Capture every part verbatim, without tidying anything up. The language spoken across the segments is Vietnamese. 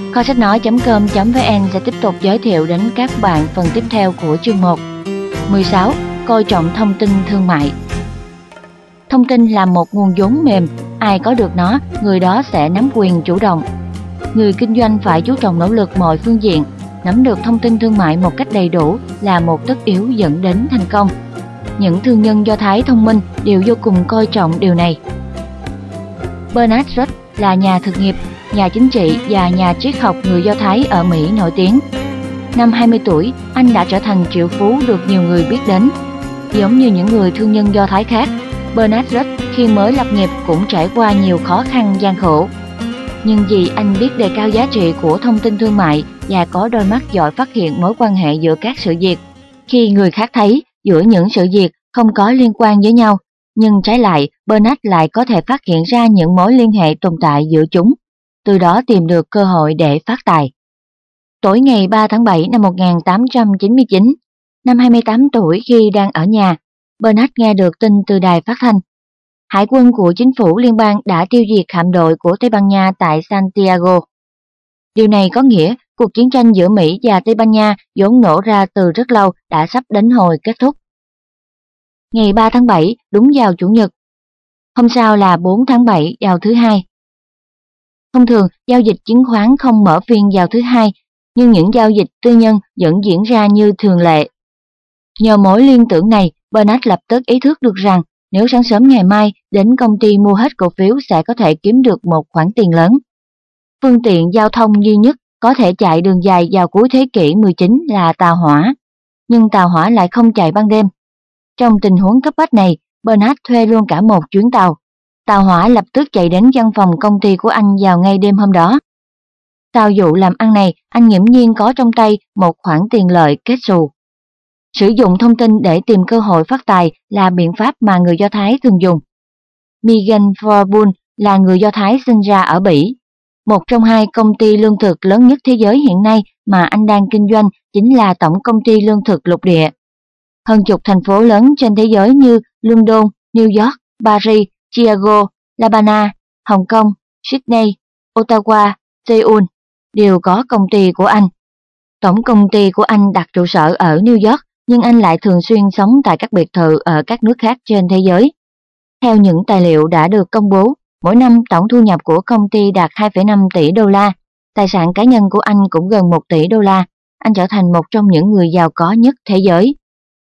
Kho sách nói chấm com chấm vn sẽ tiếp tục giới thiệu đến các bạn phần tiếp theo của chương một. mười sáu. Coi trọng thông tin thương mại. Thông tin là một nguồn vốn mềm, ai có được nó, người đó sẽ nắm quyền chủ động. Người kinh doanh phải chú trọng nỗ lực mọi phương diện, nắm được thông tin thương mại một cách đầy đủ là một tất yếu dẫn đến thành công. Những thương nhân Do Thái thông minh đều vô cùng coi trọng điều này. Bernard Rush là nhà thực nghiệp, nhà chính trị và nhà triết học người Do Thái ở Mỹ nổi tiếng. Năm hai mươi tuổi, anh đã trở thành triệu phú được nhiều người biết đến. Giống như những người thương nhân Do Thái khác, Bernard Rush khi mới lập nghiệp cũng trải qua nhiều khó khăn gian khổ. Nhưng vì anh biết đề cao giá trị của thông tin thương mại và có đôi mắt giỏi phát hiện mối quan hệ giữa các sự việc, khi người khác thấy giữa những sự việc không có liên quan với nhau, nhưng trái lại Bernard lại có thể phát hiện ra những mối liên hệ tồn tại giữa chúng, từ đó tìm được cơ hội để phát tài. Tối ngày ba tháng bảy năm một nghìn tám trăm chín mươi chín, năm hai mươi tám tuổi khi đang ở nhà, Bernard nghe được tin từ đài phát thanh. Hải quân của chính phủ liên bang đã tiêu diệt hạm đội của Tây Ban Nha tại Santiago. Điều này có nghĩa cuộc chiến tranh giữa Mỹ và Tây Ban Nha vốn nổ ra từ rất lâu đã sắp đến hồi kết thúc. Ngày ba tháng bảy đúng vào Chủ nhật. Hôm sau là bốn tháng bảy vào thứ hai. Thông thường, giao dịch chứng khoán không mở phiên vào thứ hai, nhưng những giao dịch tư nhân vẫn diễn ra như thường lệ. Nhờ mối liên tưởng này, Bernard lập tức ý thức được rằng nếu sáng sớm ngày mai đến công ty mua hết cổ phiếu sẽ có thể kiếm được một khoản tiền lớn. Phương tiện giao thông duy nhất có thể chạy đường dài vào cuối thế kỷ mười chín là tàu hỏa, nhưng tàu hỏa lại không chạy ban đêm. Trong tình huống cấp bách này, Bernard thuê luôn cả một chuyến tàu. Tàu hỏa lập tức chạy đến văn phòng công ty của anh vào ngay đêm hôm đó. Sau vụ làm ăn này, anh nghiễm nhiên có trong tay một khoản tiền lợi kết xù. Sử dụng thông tin để tìm cơ hội phát tài là biện pháp mà người Do Thái thường dùng. Megan Forbull là người Do Thái sinh ra ở Bỉ. Một trong hai công ty lương thực lớn nhất thế giới hiện nay mà anh đang kinh doanh chính là Tổng Công ty Lương thực Lục địa. Hơn chục thành phố lớn trên thế giới như London, New York, Paris, Chicago, La Habana, Hồng Kông, Sydney, Ottawa, Seoul đều có công ty của anh. Tổng công ty của anh đặt trụ sở ở New York, nhưng anh lại thường xuyên sống tại các biệt thự ở các nước khác trên thế giới. Theo những tài liệu đã được công bố, mỗi năm tổng thu nhập của công ty đạt hai phẩy năm tỷ đô la. Tài sản cá nhân của anh cũng gần một tỷ đô la. Anh trở thành một trong những người giàu có nhất thế giới.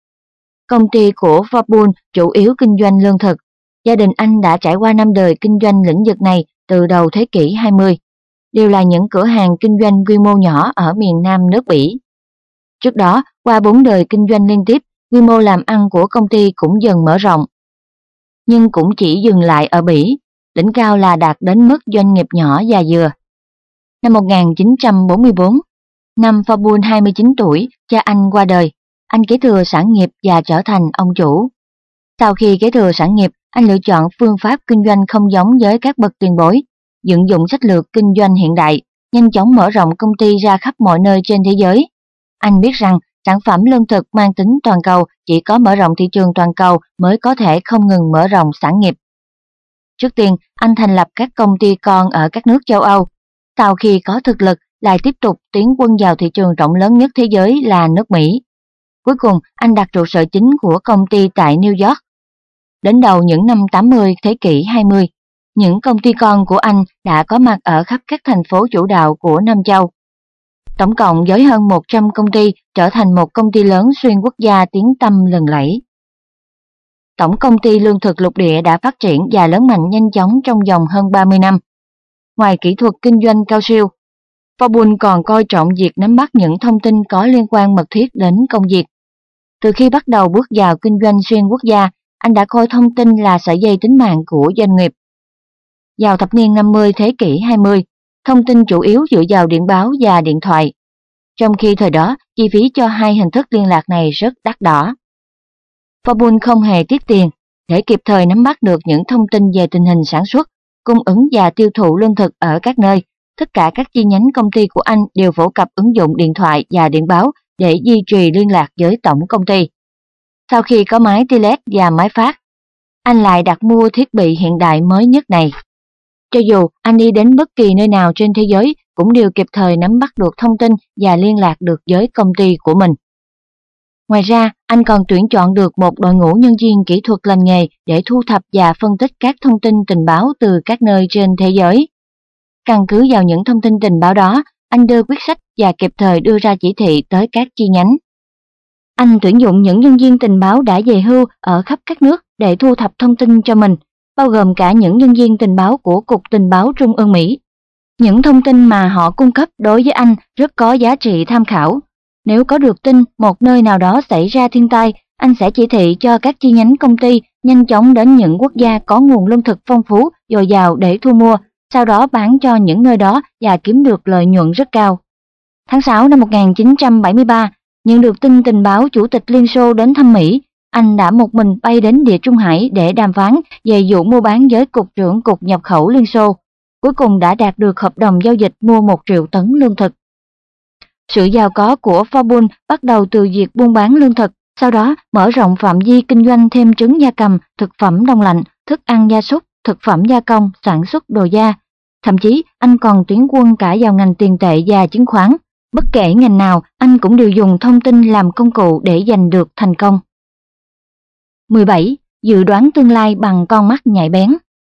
Công ty của Forbull chủ yếu kinh doanh lương thực. Gia đình anh đã trải qua năm đời kinh doanh lĩnh vực này từ đầu thế kỷ hai mươi. Đều là những cửa hàng kinh doanh quy mô nhỏ ở miền Nam nước Bỉ. Trước đó, qua bốn đời kinh doanh liên tiếp, quy mô làm ăn của công ty cũng dần mở rộng. Nhưng cũng chỉ dừng lại ở Bỉ, đỉnh cao là đạt đến mức doanh nghiệp nhỏ và vừa. Năm một nghìn chín trăm bốn mươi tư, năm Forbull hai mươi chín tuổi, cha anh qua đời. Anh kế thừa sản nghiệp và trở thành ông chủ. Sau khi kế thừa sản nghiệp, anh lựa chọn phương pháp kinh doanh không giống với các bậc tiền bối, vận dụng sách lược kinh doanh hiện đại, nhanh chóng mở rộng công ty ra khắp mọi nơi trên thế giới. Anh biết rằng sản phẩm lương thực mang tính toàn cầu chỉ có mở rộng thị trường toàn cầu mới có thể không ngừng mở rộng sản nghiệp. Trước tiên, anh thành lập các công ty con ở các nước châu Âu. Sau khi có thực lực, lại tiếp tục tiến quân vào thị trường rộng lớn nhất thế giới là nước Mỹ. Cuối cùng, anh đặt trụ sở chính của công ty tại New York. Đến đầu những năm tám mươi thế kỷ hai mươi, những công ty con của anh đã có mặt ở khắp các thành phố chủ đạo của Nam châu. Tổng cộng với hơn một trăm công ty trở thành một công ty lớn xuyên quốc gia tiếng tăm lừng lẫy. Tổng Công ty Lương thực Lục địa đã phát triển và lớn mạnh nhanh chóng trong vòng hơn ba mươi năm. Ngoài kỹ thuật kinh doanh cao siêu, Forbull còn coi trọng việc nắm bắt những thông tin có liên quan mật thiết đến công việc. Từ khi bắt đầu bước vào kinh doanh xuyên quốc gia, anh đã coi thông tin là sợi dây tính mạng của doanh nghiệp. Vào thập niên năm mươi thế kỷ hai mươi, thông tin chủ yếu dựa vào điện báo và điện thoại. Trong khi thời đó, chi phí cho hai hình thức liên lạc này rất đắt đỏ. Forbull không hề tiếc tiền để kịp thời nắm bắt được những thông tin về tình hình sản xuất, cung ứng và tiêu thụ lương thực ở các nơi. Tất cả các chi nhánh công ty của anh đều phổ cập ứng dụng điện thoại và điện báo để duy trì liên lạc với tổng công ty. Sau khi có máy telex và máy fax, anh lại đặt mua thiết bị hiện đại mới nhất này. Cho dù anh đi đến bất kỳ nơi nào trên thế giới cũng đều kịp thời nắm bắt được thông tin và liên lạc được với công ty của mình. Ngoài ra, anh còn tuyển chọn được một đội ngũ nhân viên kỹ thuật lành nghề để thu thập và phân tích các thông tin tình báo từ các nơi trên thế giới. Căn cứ vào những thông tin tình báo đó, anh đưa quyết sách và kịp thời đưa ra chỉ thị tới các chi nhánh. Anh tuyển dụng những nhân viên tình báo đã về hưu ở khắp các nước để thu thập thông tin cho mình, bao gồm cả những nhân viên tình báo của Cục Tình báo Trung ương Mỹ. Những thông tin mà họ cung cấp đối với anh rất có giá trị tham khảo. Nếu có được tin một nơi nào đó xảy ra thiên tai, anh sẽ chỉ thị cho các chi nhánh công ty nhanh chóng đến những quốc gia có nguồn lương thực phong phú, dồi dào để thu mua, sau đó bán cho những nơi đó và kiếm được lợi nhuận rất cao. Tháng sáu năm một nghìn chín trăm bảy mươi ba, nhận được tin tình báo Chủ tịch Liên Xô đến thăm Mỹ, anh đã một mình bay đến Địa Trung Hải để đàm phán về vụ mua bán với Cục trưởng Cục Nhập khẩu Liên Xô. Cuối cùng đã đạt được hợp đồng giao dịch mua một triệu tấn lương thực. Sự giàu có của Verbund bắt đầu từ việc buôn bán lương thực, sau đó mở rộng phạm vi kinh doanh thêm trứng gia cầm, thực phẩm đông lạnh, thức ăn gia súc, thực phẩm gia công, sản xuất đồ gia. Thậm chí anh còn tiến quân cả vào ngành tiền tệ và chứng khoán. Bất kể ngành nào, anh cũng đều dùng thông tin làm công cụ để giành được thành công. mười bảy. Dự đoán tương lai bằng con mắt nhạy bén.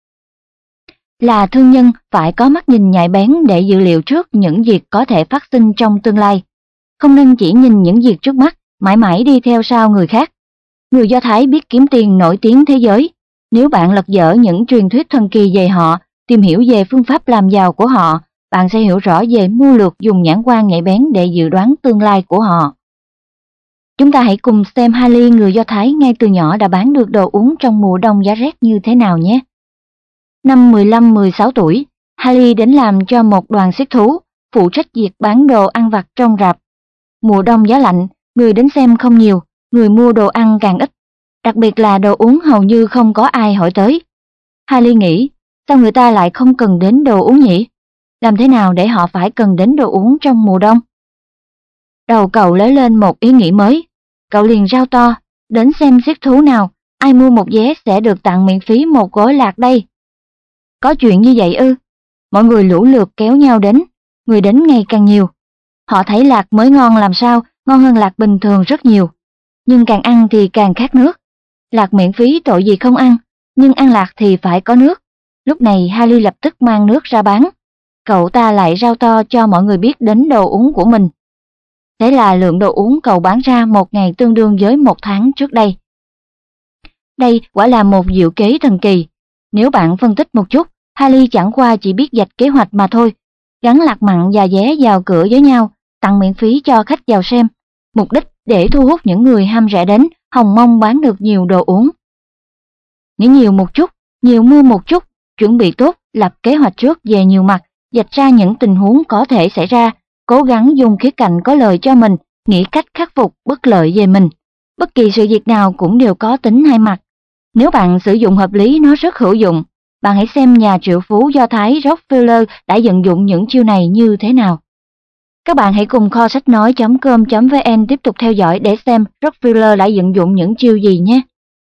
Là thương nhân phải có mắt nhìn nhạy bén để dự liệu trước những việc có thể phát sinh trong tương lai. Không nên chỉ nhìn những việc trước mắt, mãi mãi đi theo sau người khác. Người Do Thái biết kiếm tiền nổi tiếng thế giới. Nếu bạn lật dở những truyền thuyết thần kỳ về họ, tìm hiểu về phương pháp làm giàu của họ, bạn sẽ hiểu rõ về mưu lược dùng nhãn quan nhạy bén để dự đoán tương lai của họ. Chúng ta hãy cùng xem Haley, người Do Thái ngay từ nhỏ đã bán được đồ uống trong mùa đông giá rét như thế nào nhé. Năm mười lăm mười sáu tuổi, Haley đến làm cho một đoàn siết thú, phụ trách việc bán đồ ăn vặt trong rạp. Mùa đông giá lạnh, người đến xem không nhiều, người mua đồ ăn càng ít, đặc biệt là đồ uống hầu như không có ai hỏi tới. Haley nghĩ, sao người ta lại không cần đến đồ uống nhỉ? Làm thế nào để họ phải cần đến đồ uống trong mùa đông? Đầu cậu lóe lên một ý nghĩ mới, cậu liền rao to, đến xem siết thú nào, ai mua một vé sẽ được tặng miễn phí một gói lạc đây. Có chuyện như vậy ư? Mọi người lũ lượt kéo nhau đến, người đến ngày càng nhiều. Họ thấy lạc mới ngon làm sao, ngon hơn lạc bình thường rất nhiều. Nhưng càng ăn thì càng khát nước. Lạc miễn phí tội gì không ăn, nhưng ăn lạc thì phải có nước. Lúc này Haley lập tức mang nước ra bán. Cậu ta lại rao to cho mọi người biết đến đồ uống của mình. Thế là lượng đồ uống cậu bán ra một ngày tương đương với một tháng trước đây. Đây quả là một diệu kế thần kỳ. Nếu bạn phân tích một chút, Haley chẳng qua chỉ biết vạch kế hoạch mà thôi, gắn lạc mặn và vé vào cửa với nhau, tặng miễn phí cho khách vào xem, mục đích để thu hút những người ham rẻ đến, hòng mong bán được nhiều đồ uống. Nghĩ nhiều một chút, nhiều mua một chút, chuẩn bị tốt, lập kế hoạch trước về nhiều mặt, vạch ra những tình huống có thể xảy ra, cố gắng dùng khía cạnh có lợi cho mình, nghĩ cách khắc phục bất lợi về mình. Bất kỳ sự việc nào cũng đều có tính hai mặt. Nếu bạn sử dụng hợp lý nó rất hữu dụng. Bạn hãy xem nhà triệu phú Do Thái Rockefeller đã vận dụng những chiêu này như thế nào. Các bạn hãy cùng kho sách nói chấm com chấm vn tiếp tục theo dõi để xem Rockefeller đã vận dụng những chiêu gì nhé.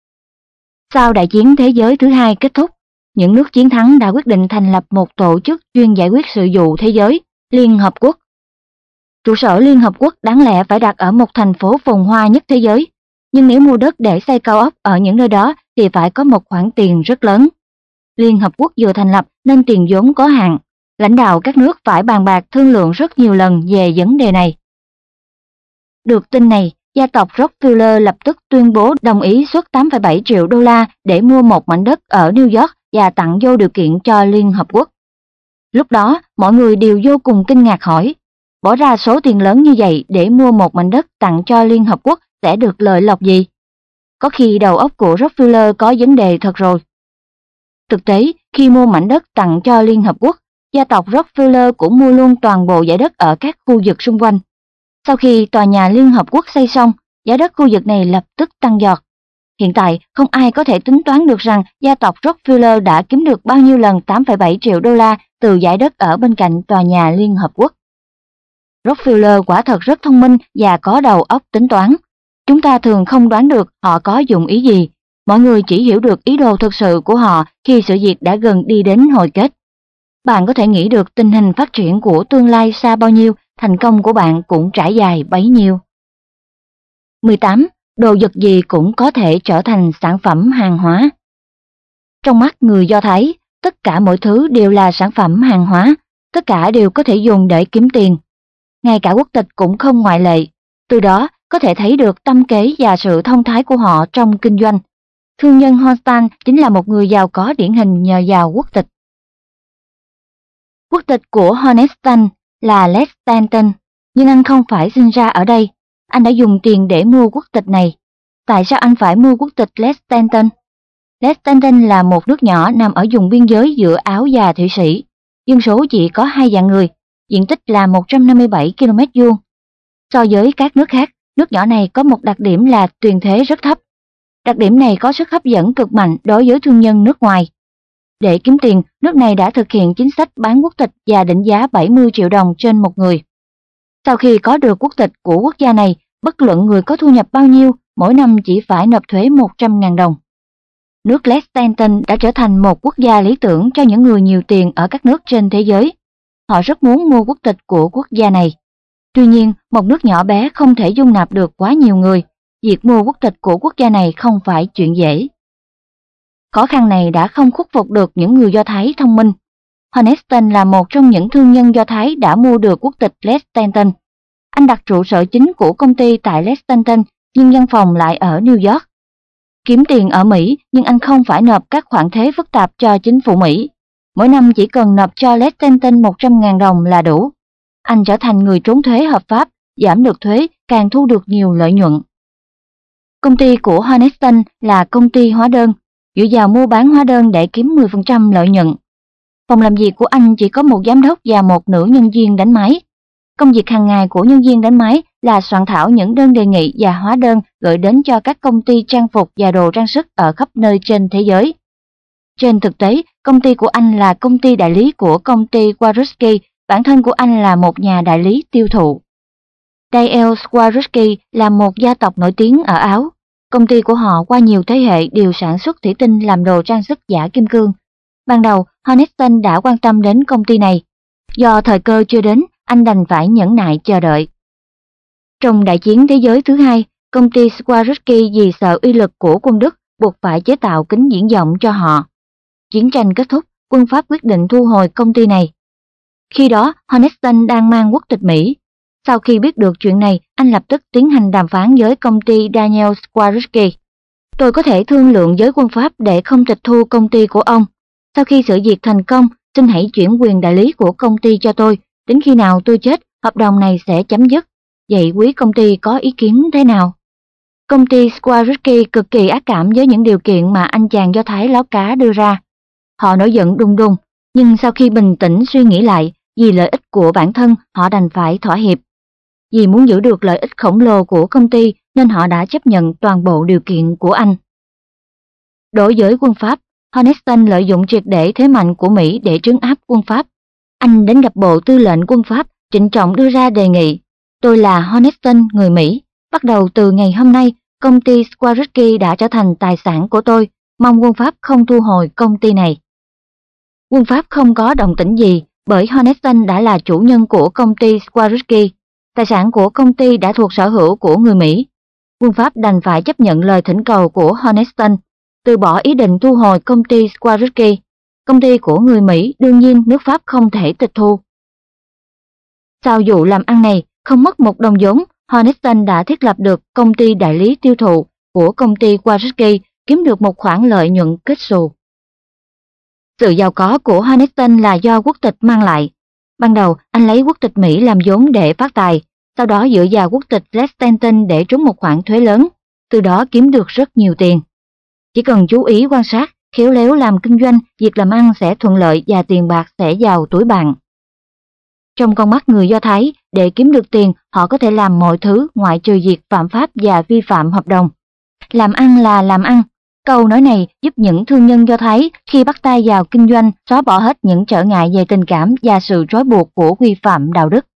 Sau Đại chiến Thế giới thứ hai kết thúc, những nước chiến thắng đã quyết định thành lập một tổ chức chuyên giải quyết sự vụ thế giới, Liên Hợp Quốc. Trụ sở Liên Hợp Quốc đáng lẽ phải đặt ở một thành phố phồn hoa nhất thế giới, nhưng nếu mua đất để xây cao ốc ở những nơi đó thì phải có một khoản tiền rất lớn. Liên Hợp Quốc vừa thành lập nên tiền vốn có hạn, lãnh đạo các nước phải bàn bạc thương lượng rất nhiều lần về vấn đề này. Được tin này, gia tộc Rockefeller lập tức tuyên bố đồng ý xuất tám phẩy bảy triệu đô la để mua một mảnh đất ở New York và tặng vô điều kiện cho Liên Hợp Quốc. Lúc đó, mọi người đều vô cùng kinh ngạc hỏi, bỏ ra số tiền lớn như vậy để mua một mảnh đất tặng cho Liên Hợp Quốc sẽ được lợi lộc gì? Có khi đầu óc của Rockefeller có vấn đề thật rồi. Thực tế, khi mua mảnh đất tặng cho Liên Hợp Quốc, gia tộc Rockefeller cũng mua luôn toàn bộ dải đất ở các khu vực xung quanh. Sau khi tòa nhà Liên Hợp Quốc xây xong, giá đất khu vực này lập tức tăng giọt. Hiện tại, không ai có thể tính toán được rằng gia tộc Rockefeller đã kiếm được bao nhiêu lần tám phẩy bảy triệu đô la từ dải đất ở bên cạnh tòa nhà Liên Hợp Quốc. Rockefeller quả thật rất thông minh và có đầu óc tính toán. Chúng ta thường không đoán được họ có dụng ý gì. Mọi người chỉ hiểu được ý đồ thực sự của họ khi sự việc đã gần đi đến hồi kết. Bạn có thể nghĩ được tình hình phát triển của tương lai xa bao nhiêu, thành công của bạn cũng trải dài bấy nhiêu. mười tám. Đồ vật gì cũng có thể trở thành sản phẩm hàng hóa. Trong mắt người Do Thái, tất cả mọi thứ đều là sản phẩm hàng hóa, tất cả đều có thể dùng để kiếm tiền. Ngay cả quốc tịch cũng không ngoại lệ. Từ đó có thể thấy được tâm kế và sự thông thái của họ trong kinh doanh. Thương nhân Holstein chính là một người giàu có điển hình nhờ vào quốc tịch. Quốc tịch của Hohenstein là Liechtenstein, nhưng anh không phải sinh ra ở đây. Anh đã dùng tiền để mua quốc tịch này. Tại sao anh phải mua quốc tịch Liechtenstein? Liechtenstein là một nước nhỏ nằm ở vùng biên giới giữa Áo và Thụy Sĩ. Dân số chỉ có hai vạn người, diện tích là một trăm năm mươi bảy ki lô mét vuông. So với các nước khác, nước nhỏ này có một đặc điểm là tiền thuế rất thấp. Đặc điểm này có sức hấp dẫn cực mạnh đối với thương nhân nước ngoài. Để kiếm tiền, nước này đã thực hiện chính sách bán quốc tịch và định giá bảy mươi triệu đồng trên một người. Sau khi có được quốc tịch của quốc gia này, bất luận người có thu nhập bao nhiêu, mỗi năm chỉ phải nộp thuế một trăm nghìn đồng. Nước Liechtenstein đã trở thành một quốc gia lý tưởng cho những người nhiều tiền ở các nước trên thế giới. Họ rất muốn mua quốc tịch của quốc gia này. Tuy nhiên, một nước nhỏ bé không thể dung nạp được quá nhiều người. Việc mua quốc tịch của quốc gia này không phải chuyện dễ. Khó khăn này đã không khuất phục được những người Do Thái thông minh. Hohenstein là một trong những thương nhân Do Thái đã mua được quốc tịch Liechtenstein. Anh đặt trụ sở chính của công ty tại Liechtenstein, nhưng văn phòng lại ở New York. Kiếm tiền ở Mỹ, nhưng anh không phải nộp các khoản thuế phức tạp cho chính phủ Mỹ. Mỗi năm chỉ cần nộp cho Liechtenstein một trăm nghìn đồng là đủ. Anh trở thành người trốn thuế hợp pháp, giảm được thuế, càng thu được nhiều lợi nhuận. Công ty của Hohenstein là công ty hóa đơn, dựa vào mua bán hóa đơn để kiếm mười phần trăm lợi nhuận. Phòng làm việc của anh chỉ có một giám đốc và một nữ nhân viên đánh máy. Công việc hàng ngày của nhân viên đánh máy là soạn thảo những đơn đề nghị và hóa đơn gửi đến cho các công ty trang phục và đồ trang sức ở khắp nơi trên thế giới. Trên thực tế, công ty của anh là công ty đại lý của công ty Swarovski, bản thân của anh là một nhà đại lý tiêu thụ. đê lờ Swarovski là một gia tộc nổi tiếng ở Áo. Công ty của họ qua nhiều thế hệ đều sản xuất thủy tinh làm đồ trang sức giả kim cương. Ban đầu, Hohenstein đã quan tâm đến công ty này. Do thời cơ chưa đến, anh đành phải nhẫn nại chờ đợi. Trong Đại chiến Thế giới thứ hai, công ty Swarovski vì sợ uy lực của quân Đức buộc phải chế tạo kính viễn vọng cho họ. Chiến tranh kết thúc, quân Pháp quyết định thu hồi công ty này. Khi đó, Hohenstein đang mang quốc tịch Mỹ. Sau khi biết được chuyện này, anh lập tức tiến hành đàm phán với công ty Daniel Swarovski. Tôi có thể thương lượng với quân Pháp để không tịch thu công ty của ông. Sau khi sự việc thành công, xin hãy chuyển quyền đại lý của công ty cho tôi. Đến khi nào tôi chết, hợp đồng này sẽ chấm dứt. Vậy quý công ty có ý kiến thế nào? Công ty Swarovski cực kỳ ác cảm với những điều kiện mà anh chàng Do Thái láo cá đưa ra. Họ nổi giận đùng đùng, nhưng sau khi bình tĩnh suy nghĩ lại, vì lợi ích của bản thân, họ đành phải thỏa hiệp. Vì muốn giữ được lợi ích khổng lồ của công ty nên họ đã chấp nhận toàn bộ điều kiện của anh. Đối với quân Pháp, Hohenstein lợi dụng triệt để thế mạnh của Mỹ để trấn áp quân Pháp. Anh đến gặp Bộ Tư lệnh quân Pháp, trịnh trọng đưa ra đề nghị. Tôi là Hohenstein, người Mỹ. Bắt đầu từ ngày hôm nay, công ty Swarovski đã trở thành tài sản của tôi. Mong quân Pháp không thu hồi công ty này. Quân Pháp không có đồng tình gì bởi Hohenstein đã là chủ nhân của công ty Swarovski. Tài sản của công ty đã thuộc sở hữu của người Mỹ. Quân Pháp đành phải chấp nhận lời thỉnh cầu của Hohenstein, từ bỏ ý định thu hồi công ty Swarovski. Công ty của người Mỹ đương nhiên nước Pháp không thể tịch thu. Sau vụ làm ăn này, không mất một đồng vốn, Hohenstein đã thiết lập được công ty đại lý tiêu thụ của công ty Swarovski, kiếm được một khoản lợi nhuận kết xù. Sự giàu có của Hohenstein là do quốc tịch mang lại. Ban đầu, anh lấy quốc tịch Mỹ làm vốn để phát tài, sau đó dựa vào quốc tịch Liechtenstein để trúng một khoản thuế lớn, từ đó kiếm được rất nhiều tiền. Chỉ cần chú ý quan sát, khéo léo làm kinh doanh, việc làm ăn sẽ thuận lợi và tiền bạc sẽ vào túi bạn. Trong con mắt người Do Thái, để kiếm được tiền, họ có thể làm mọi thứ ngoại trừ việc phạm pháp và vi phạm hợp đồng. Làm ăn là làm ăn. Câu nói này giúp những thương nhân Do Thái khi bắt tay vào kinh doanh xóa bỏ hết những trở ngại về tình cảm và sự trói buộc của quy phạm đạo đức.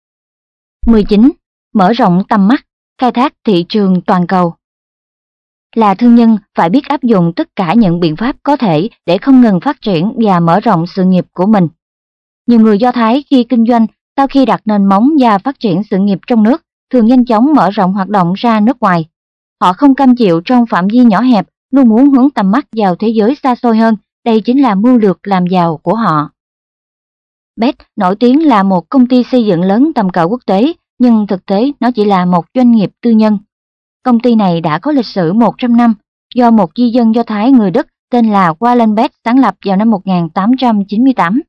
mười chín. Mở rộng tầm mắt, khai thác thị trường toàn cầu. Là thương nhân phải biết áp dụng tất cả những biện pháp có thể để không ngừng phát triển và mở rộng sự nghiệp của mình. Nhiều người Do Thái khi kinh doanh, sau khi đặt nền móng và phát triển sự nghiệp trong nước, thường nhanh chóng mở rộng hoạt động ra nước ngoài. Họ không cam chịu trong phạm vi nhỏ hẹp, luôn muốn hướng tầm mắt vào thế giới xa xôi hơn, đây chính là mưu lược làm giàu của họ. Best nổi tiếng là một công ty xây dựng lớn tầm cỡ quốc tế, nhưng thực tế nó chỉ là một doanh nghiệp tư nhân. Công ty này đã có lịch sử một trăm năm, do một di dân Do Thái người Đức tên là Warren Best sáng lập vào năm một nghìn tám trăm chín mươi tám.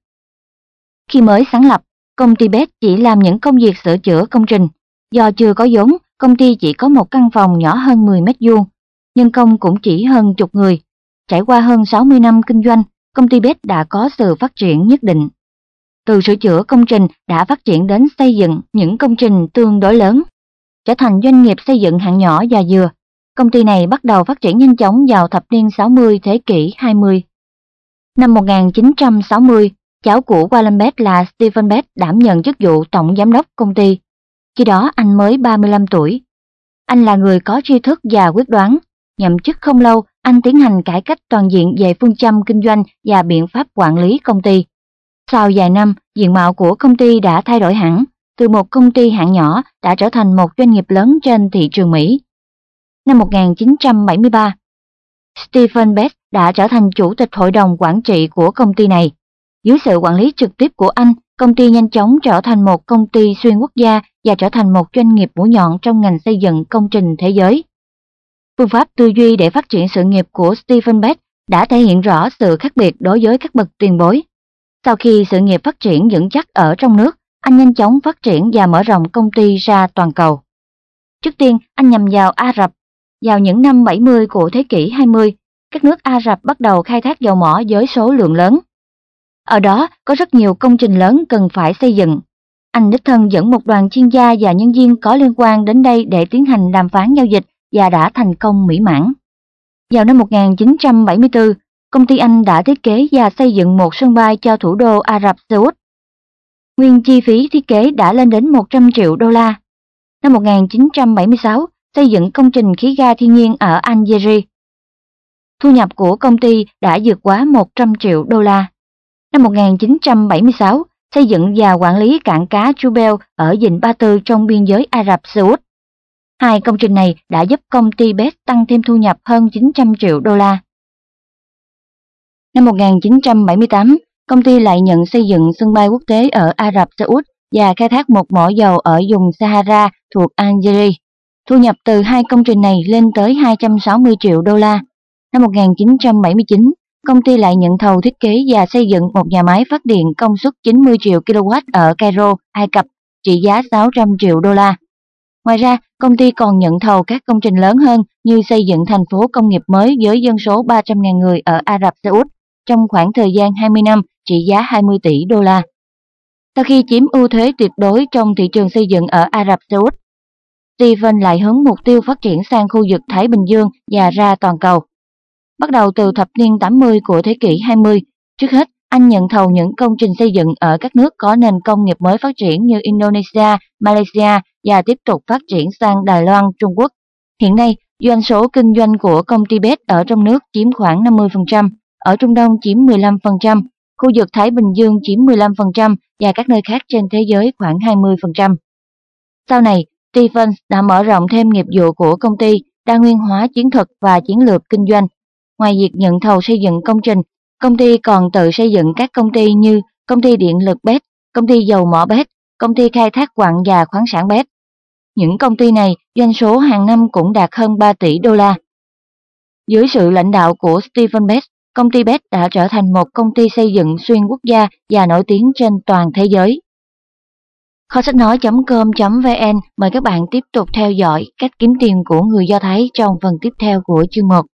Khi mới sáng lập, công ty Best chỉ làm những công việc sửa chữa công trình. Do chưa có vốn, công ty chỉ có một căn phòng nhỏ hơn mười mét vuông, nhân công cũng chỉ hơn chục người. Trải qua hơn sáu mươi năm kinh doanh, công ty Best đã có sự phát triển nhất định. Từ sửa chữa công trình đã phát triển đến xây dựng những công trình tương đối lớn, trở thành doanh nghiệp xây dựng hạng nhỏ và vừa. Công ty này bắt đầu phát triển nhanh chóng vào thập niên sáu mươi thế kỷ hai mươi. Năm một nghìn chín trăm sáu mươi, cháu của Warren Best là Stephen Best đảm nhận chức vụ tổng giám đốc công ty. Khi đó anh mới ba mươi lăm tuổi. Anh là người có tri thức và quyết đoán. Nhậm chức không lâu, anh tiến hành cải cách toàn diện về phương châm kinh doanh và biện pháp quản lý công ty. Sau vài năm, diện mạo của công ty đã thay đổi hẳn, từ một công ty hạng nhỏ đã trở thành một doanh nghiệp lớn trên thị trường Mỹ. Năm một nghìn chín trăm bảy mươi ba, Stephen Best đã trở thành chủ tịch hội đồng quản trị của công ty này. Dưới sự quản lý trực tiếp của anh, công ty nhanh chóng trở thành một công ty xuyên quốc gia và trở thành một doanh nghiệp mũi nhọn trong ngành xây dựng công trình thế giới. Phương pháp tư duy để phát triển sự nghiệp của Stephen Best đã thể hiện rõ sự khác biệt đối với các bậc tiền bối. Sau khi sự nghiệp phát triển vững chắc ở trong nước, anh nhanh chóng phát triển và mở rộng công ty ra toàn cầu. Trước tiên, anh nhằm vào Ả Rập. Vào những năm bảy mươi của thế kỷ hai mươi, các nước Ả Rập bắt đầu khai thác dầu mỏ với số lượng lớn. Ở đó có rất nhiều công trình lớn cần phải xây dựng. Anh đích thân dẫn một đoàn chuyên gia và nhân viên có liên quan đến đây để tiến hành đàm phán giao dịch và đã thành công mỹ mãn. Vào năm một nghìn chín trăm bảy mươi tư, công ty anh đã thiết kế và xây dựng một sân bay cho thủ đô Ả Rập Xê Út. Nguyên chi phí thiết kế đã lên đến một trăm triệu đô la. Năm một nghìn chín trăm bảy mươi sáu, xây dựng công trình khí ga thiên nhiên ở Algeria. Thu nhập của công ty đã vượt quá một trăm triệu đô la. Năm một nghìn chín trăm bảy mươi sáu, xây dựng và quản lý cảng cá Jubel ở vịnh Ba Tư trong biên giới Ả Rập Xê Út. Hai công trình này đã giúp công ty Best tăng thêm thu nhập hơn chín trăm triệu đô la. Năm một nghìn chín trăm bảy mươi tám, công ty lại nhận xây dựng sân bay quốc tế ở Ả Rập Xê Út và khai thác một mỏ dầu ở vùng Sahara thuộc Algeria. Thu nhập từ hai công trình này lên tới hai trăm sáu mươi triệu đô la. Năm một nghìn chín trăm bảy mươi chín, công ty lại nhận thầu thiết kế và xây dựng một nhà máy phát điện công suất chín mươi triệu ki lô oát ở Cairo, Ai Cập, trị giá sáu trăm triệu đô la. Ngoài ra, công ty còn nhận thầu các công trình lớn hơn như xây dựng thành phố công nghiệp mới với dân số ba trăm nghìn người ở Ả Rập Xê Út trong khoảng thời gian hai mươi năm, trị giá hai mươi tỷ đô la. Sau khi chiếm ưu thế tuyệt đối trong thị trường xây dựng ở Ả Rập Xê Út, Stephen lại hướng mục tiêu phát triển sang khu vực Thái Bình Dương và ra toàn cầu. Bắt đầu từ thập niên tám mươi của thế kỷ hai mươi, trước hết anh nhận thầu những công trình xây dựng ở các nước có nền công nghiệp mới phát triển như Indonesia, Malaysia và tiếp tục phát triển sang Đài Loan, Trung Quốc. Hiện nay, doanh số kinh doanh của công ty Best ở trong nước chiếm khoảng năm mươi phần trăm, ở Trung Đông chiếm mười lăm phần trăm, khu vực Thái Bình Dương chiếm mười lăm phần trăm và các nơi khác trên thế giới khoảng hai mươi phần trăm. Sau này, Stephen đã mở rộng thêm nghiệp vụ của công ty, đa nguyên hóa chiến thuật và chiến lược kinh doanh. Ngoài việc nhận thầu xây dựng công trình, công ty còn tự xây dựng các công ty như công ty điện lực Best, công ty dầu mỏ Best, công ty khai thác quặng và khoáng sản Best. Những công ty này doanh số hàng năm cũng đạt hơn ba tỷ đô la. Dưới sự lãnh đạo của Stephen Best, công ty Best đã trở thành một công ty xây dựng xuyên quốc gia và nổi tiếng trên toàn thế giới. Kho sách nói chấm com chấm vn mời các bạn tiếp tục theo dõi cách kiếm tiền của người Do Thái trong phần tiếp theo của chương một.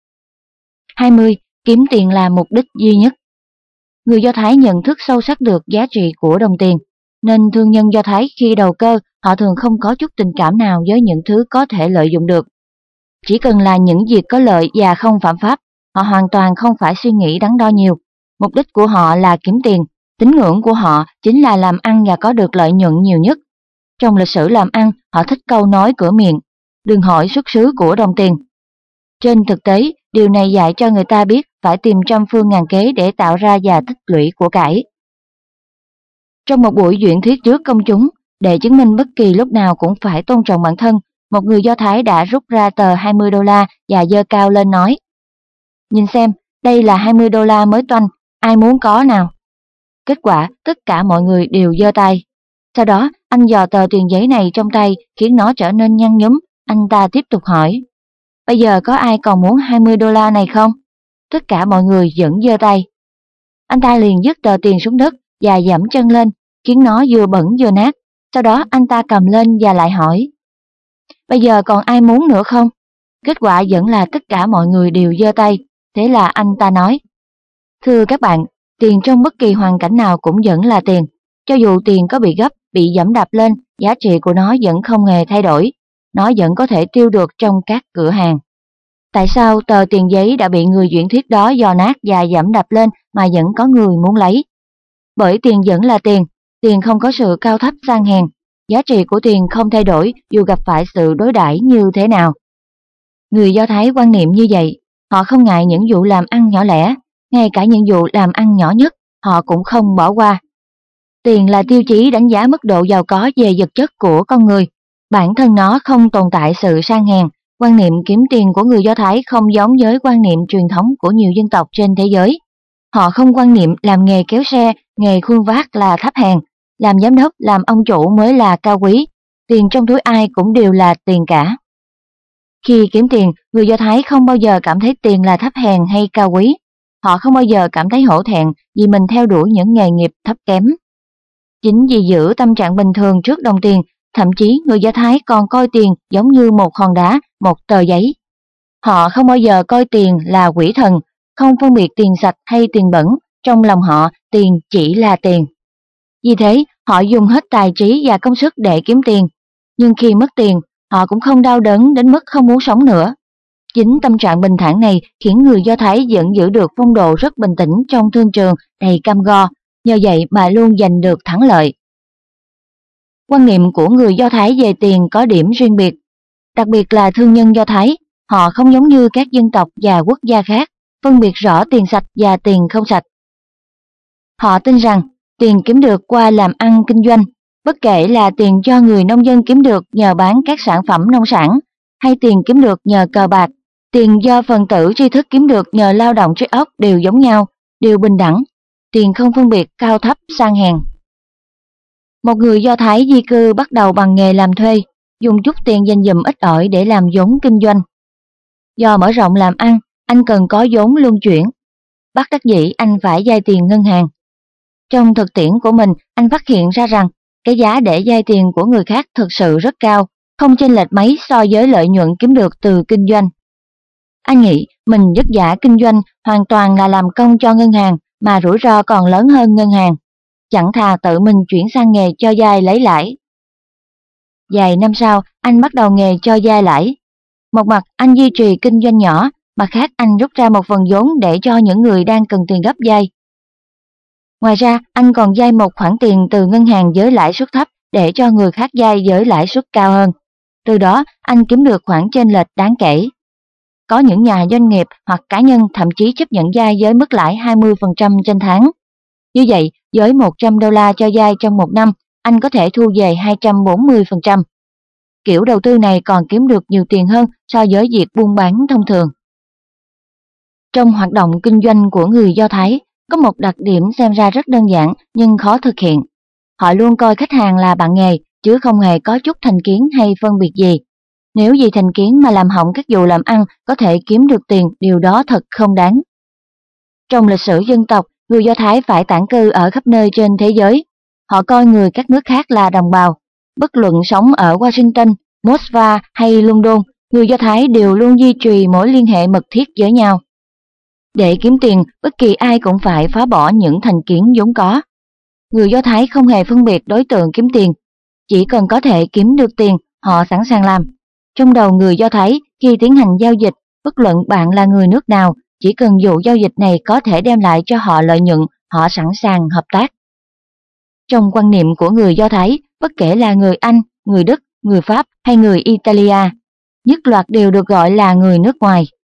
hai mươi. Kiếm tiền là mục đích duy nhất. Người Do Thái nhận thức sâu sắc được giá trị của đồng tiền, nên thương nhân Do Thái khi đầu cơ, họ thường không có chút tình cảm nào với những thứ có thể lợi dụng được. Chỉ cần là những việc có lợi và không phạm pháp, họ hoàn toàn không phải suy nghĩ đắn đo nhiều. Mục đích của họ là kiếm tiền, tín ngưỡng của họ chính là làm ăn và có được lợi nhuận nhiều nhất. Trong lịch sử làm ăn, họ thích câu nói cửa miệng, đừng hỏi xuất xứ của đồng tiền. Trên thực tế, điều này dạy cho người ta biết phải tìm trăm phương ngàn kế để tạo ra và tích lũy của cải. Trong một buổi diễn thuyết trước công chúng, để chứng minh bất kỳ lúc nào cũng phải tôn trọng bản thân, một người Do Thái đã rút ra tờ hai mươi đô la và giơ cao lên nói: "Nhìn xem, đây là hai mươi đô la mới toanh, ai muốn có nào?" Kết quả, tất cả mọi người đều giơ tay. Sau đó, anh dò tờ tiền giấy này trong tay khiến nó trở nên nhăn nhúm. Anh ta tiếp tục hỏi: "Bây giờ có ai còn muốn hai mươi đô la này không?" Tất cả mọi người vẫn giơ tay. Anh ta liền dứt tờ tiền xuống đất và giẫm chân lên, khiến nó vừa bẩn vừa nát. Sau đó anh ta cầm lên và lại hỏi: "Bây giờ còn ai muốn nữa không?" Kết quả vẫn là tất cả mọi người đều giơ tay. Thế là anh ta nói: "Thưa các bạn, tiền trong bất kỳ hoàn cảnh nào cũng vẫn là tiền. Cho dù tiền có bị gấp, bị giẫm đạp lên, giá trị của nó vẫn không hề thay đổi. Nó vẫn có thể tiêu được trong các cửa hàng. Tại sao tờ tiền giấy đã bị người diễn thuyết đó dò nát và giẫm đạp lên mà vẫn có người muốn lấy? Bởi tiền vẫn là tiền, tiền không có sự cao thấp sang hèn, giá trị của tiền không thay đổi dù gặp phải sự đối đãi như thế nào." Người Do Thái quan niệm như vậy, họ không ngại những vụ làm ăn nhỏ lẻ, ngay cả những vụ làm ăn nhỏ nhất, họ cũng không bỏ qua. Tiền là tiêu chí đánh giá mức độ giàu có về vật chất của con người. Bản thân nó không tồn tại sự sang hèn. Quan niệm kiếm tiền của người Do Thái không giống với quan niệm truyền thống của nhiều dân tộc trên thế giới. Họ không quan niệm làm nghề kéo xe, nghề khuân vác là thấp hèn, làm giám đốc, làm ông chủ mới là cao quý. Tiền trong túi ai cũng đều là tiền cả. Khi kiếm tiền, người Do Thái không bao giờ cảm thấy tiền là thấp hèn hay cao quý. Họ không bao giờ cảm thấy hổ thẹn vì mình theo đuổi những nghề nghiệp thấp kém. Chính vì giữ tâm trạng bình thường trước đồng tiền, thậm chí người Do Thái còn coi tiền giống như một hòn đá, một tờ giấy. Họ không bao giờ coi tiền là quỷ thần, không phân biệt tiền sạch hay tiền bẩn, trong lòng họ tiền chỉ là tiền. Vì thế, họ dùng hết tài trí và công sức để kiếm tiền, nhưng khi mất tiền, họ cũng không đau đớn đến mức không muốn sống nữa. Chính tâm trạng bình thản này khiến người Do Thái vẫn giữ được phong độ rất bình tĩnh trong thương trường đầy cam go, nhờ vậy mà luôn giành được thắng lợi. Quan niệm của người Do Thái về tiền có điểm riêng biệt, đặc biệt là thương nhân Do Thái. Họ không giống như các dân tộc và quốc gia khác, phân biệt rõ tiền sạch và tiền không sạch. Họ tin rằng tiền kiếm được qua làm ăn kinh doanh, bất kể là tiền do người nông dân kiếm được nhờ bán các sản phẩm nông sản, hay tiền kiếm được nhờ cờ bạc, tiền do phần tử tri thức kiếm được nhờ lao động trí óc đều giống nhau, đều bình đẳng. Tiền không phân biệt cao thấp sang hèn. Một người Do Thái di cư bắt đầu bằng nghề làm thuê, dùng chút tiền dành dụm ít ỏi để làm vốn kinh doanh. Do mở rộng làm ăn, anh cần có vốn luân chuyển. Bất đắc dĩ anh phải vay tiền ngân hàng. Trong thực tiễn của mình, anh phát hiện ra rằng cái giá để vay tiền của người khác thực sự rất cao, không chênh lệch mấy so với lợi nhuận kiếm được từ kinh doanh. Anh nghĩ mình vất vả kinh doanh hoàn toàn là làm công cho ngân hàng, mà rủi ro còn lớn hơn ngân hàng. Chẳng thà tự mình chuyển sang nghề cho vay lấy lãi. Vài năm sau, anh bắt đầu nghề cho vay lãi. Một mặt anh duy trì kinh doanh nhỏ, mặt khác anh rút ra một phần vốn để cho những người đang cần tiền gấp vay. Ngoài ra, anh còn vay một khoản tiền từ ngân hàng với lãi suất thấp để cho người khác vay với lãi suất cao hơn. Từ đó, anh kiếm được khoản chênh lệch đáng kể. Có những nhà doanh nghiệp hoặc cá nhân thậm chí chấp nhận vay với mức lãi hai mươi phần trăm trên tháng. Như vậy, với một trăm đô la cho vay trong một năm, anh có thể thu về hai trăm bốn mươi phần trăm. Kiểu đầu tư này còn kiếm được nhiều tiền hơn so với việc buôn bán thông thường. Trong hoạt động kinh doanh của người Do Thái, có một đặc điểm xem ra rất đơn giản nhưng khó thực hiện. Họ luôn coi khách hàng là bạn nghề, chứ không hề có chút thành kiến hay phân biệt gì. Nếu vì thành kiến mà làm hỏng các vụ làm ăn có thể kiếm được tiền, điều đó thật không đáng. Trong lịch sử dân tộc, người Do Thái phải tản cư ở khắp nơi trên thế giới. Họ coi người các nước khác là đồng bào. Bất luận sống ở Washington, Moscow hay London, người Do Thái đều luôn duy trì mối liên hệ mật thiết với nhau. Để kiếm tiền, bất kỳ ai cũng phải phá bỏ những thành kiến vốn có. Người Do Thái không hề phân biệt đối tượng kiếm tiền. Chỉ cần có thể kiếm được tiền, họ sẵn sàng làm. Trong đầu người Do Thái, khi tiến hành giao dịch, bất luận bạn là người nước nào, chỉ cần vụ giao dịch này có thể đem lại cho họ lợi nhuận, họ sẵn sàng hợp tác. Trong quan niệm của người Do Thái, bất kể là người Anh, người Đức, người Pháp hay người Italia, nhất loạt đều được gọi là người nước ngoài.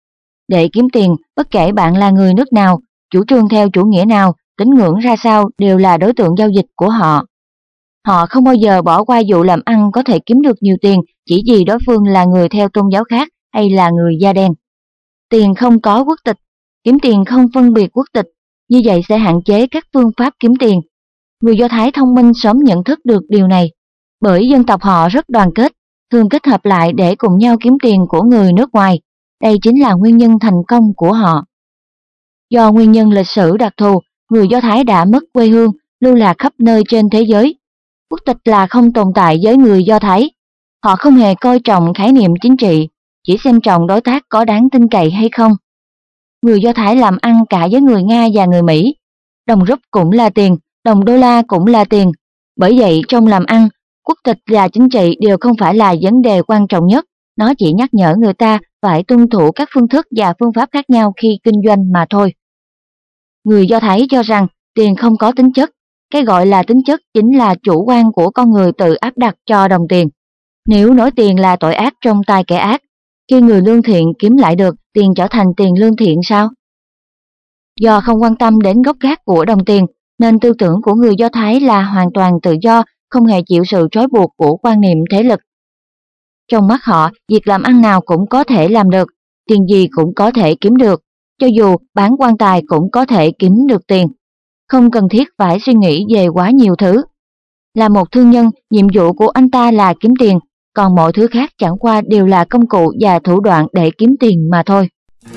Để kiếm tiền, bất kể bạn là người nước nào, chủ trương theo chủ nghĩa nào, tín ngưỡng ra sao đều là đối tượng giao dịch của họ. Họ không bao giờ bỏ qua vụ làm ăn có thể kiếm được nhiều tiền chỉ vì đối phương là người theo tôn giáo khác hay là người da đen. Tiền không có quốc tịch, kiếm tiền không phân biệt quốc tịch, như vậy sẽ hạn chế các phương pháp kiếm tiền. Người Do Thái thông minh sớm nhận thức được điều này, bởi dân tộc họ rất đoàn kết, thường kết hợp lại để cùng nhau kiếm tiền của người nước ngoài. Đây chính là nguyên nhân thành công của họ. Do nguyên nhân lịch sử đặc thù, người Do Thái đã mất quê hương, lưu lạc khắp nơi trên thế giới. Quốc tịch là không tồn tại với người Do Thái. Họ không hề coi trọng khái niệm chính trị, chỉ xem trọng đối tác có đáng tin cậy hay không. Người Do Thái làm ăn cả với người Nga và người Mỹ. Đồng rúp cũng là tiền, đồng đô la cũng là tiền. Bởi vậy trong làm ăn, quốc tịch và chính trị đều không phải là vấn đề quan trọng nhất. Nó chỉ nhắc nhở người ta phải tuân thủ các phương thức và phương pháp khác nhau khi kinh doanh mà thôi. Người Do Thái cho rằng tiền không có tính chất. Cái gọi là tính chất chính là chủ quan của con người tự áp đặt cho đồng tiền. Nếu nói tiền là tội ác trong tay kẻ ác, khi người lương thiện kiếm lại được, tiền trở thành tiền lương thiện sao? Do không quan tâm đến gốc gác của đồng tiền, nên tư tưởng của người Do Thái là hoàn toàn tự do, không hề chịu sự trói buộc của quan niệm thế lực. Trong mắt họ, việc làm ăn nào cũng có thể làm được, tiền gì cũng có thể kiếm được, cho dù bán quan tài cũng có thể kiếm được tiền. Không cần thiết phải suy nghĩ về quá nhiều thứ. Là một thương nhân, nhiệm vụ của anh ta là kiếm tiền, còn mọi thứ khác chẳng qua đều là công cụ và thủ đoạn để kiếm tiền mà thôi.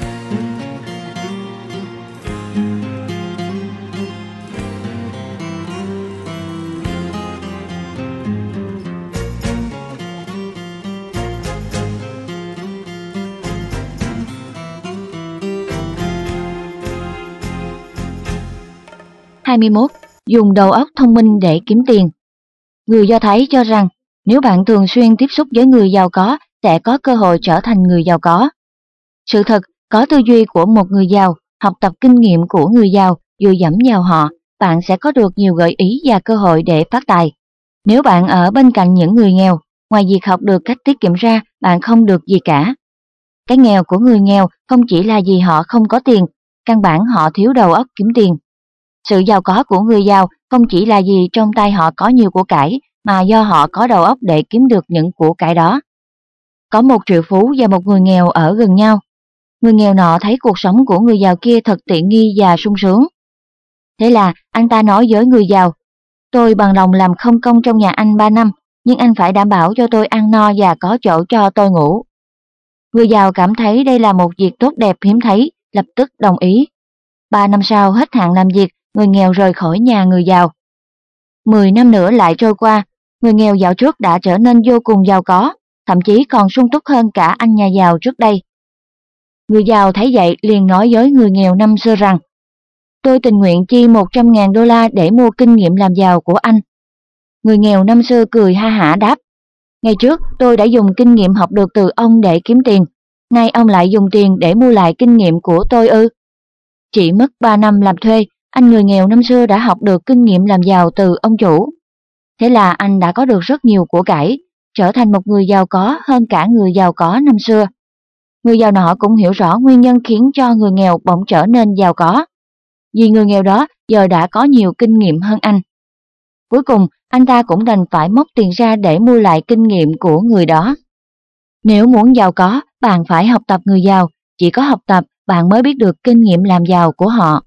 hai mươi mốt. Dùng đầu óc thông minh để kiếm tiền. Người Do Thái cho rằng nếu bạn thường xuyên tiếp xúc với người giàu có sẽ có cơ hội trở thành người giàu có. Sự thật, có tư duy của một người giàu, học tập kinh nghiệm của người giàu, dựa dẫm vào họ, bạn sẽ có được nhiều gợi ý và cơ hội để phát tài. Nếu bạn ở bên cạnh những người nghèo, ngoài việc học được cách tiết kiệm ra, bạn không được gì cả. Cái nghèo của người nghèo không chỉ là vì họ không có tiền, căn bản họ thiếu đầu óc kiếm tiền. Sự giàu có của người giàu không chỉ là vì trong tay họ có nhiều của cải, mà do họ có đầu óc để kiếm được những của cải đó. Có một triệu phú và một người nghèo ở gần nhau. Người nghèo nọ thấy cuộc sống của người giàu kia thật tiện nghi và sung sướng. Thế là anh ta nói với người giàu, tôi bằng lòng làm không công trong nhà anh ba năm, nhưng anh phải đảm bảo cho tôi ăn no và có chỗ cho tôi ngủ. Người giàu cảm thấy đây là một việc tốt đẹp hiếm thấy, lập tức đồng ý. Ba năm sau hết hạn làm việc, người nghèo rời khỏi nhà người giàu. Mười năm nữa lại trôi qua, người nghèo dạo trước đã trở nên vô cùng giàu có, thậm chí còn sung túc hơn cả anh nhà giàu trước đây. Người giàu thấy vậy liền nói với người nghèo năm xưa rằng, tôi tình nguyện chi một trăm ngàn đô la để mua kinh nghiệm làm giàu của anh. Người nghèo năm xưa cười ha hả đáp, ngày trước tôi đã dùng kinh nghiệm học được từ ông để kiếm tiền, nay ông lại dùng tiền để mua lại kinh nghiệm của tôi ư? Chỉ mất ba năm làm thuê, anh người nghèo năm xưa đã học được kinh nghiệm làm giàu từ ông chủ. Thế là anh đã có được rất nhiều của cải, trở thành một người giàu có hơn cả người giàu có năm xưa. Người giàu nọ cũng hiểu rõ nguyên nhân khiến cho người nghèo bỗng trở nên giàu có. Vì người nghèo đó giờ đã có nhiều kinh nghiệm hơn anh. Cuối cùng, anh ta cũng đành phải móc tiền ra để mua lại kinh nghiệm của người đó. Nếu muốn giàu có, bạn phải học tập người giàu. Chỉ có học tập, bạn mới biết được kinh nghiệm làm giàu của họ.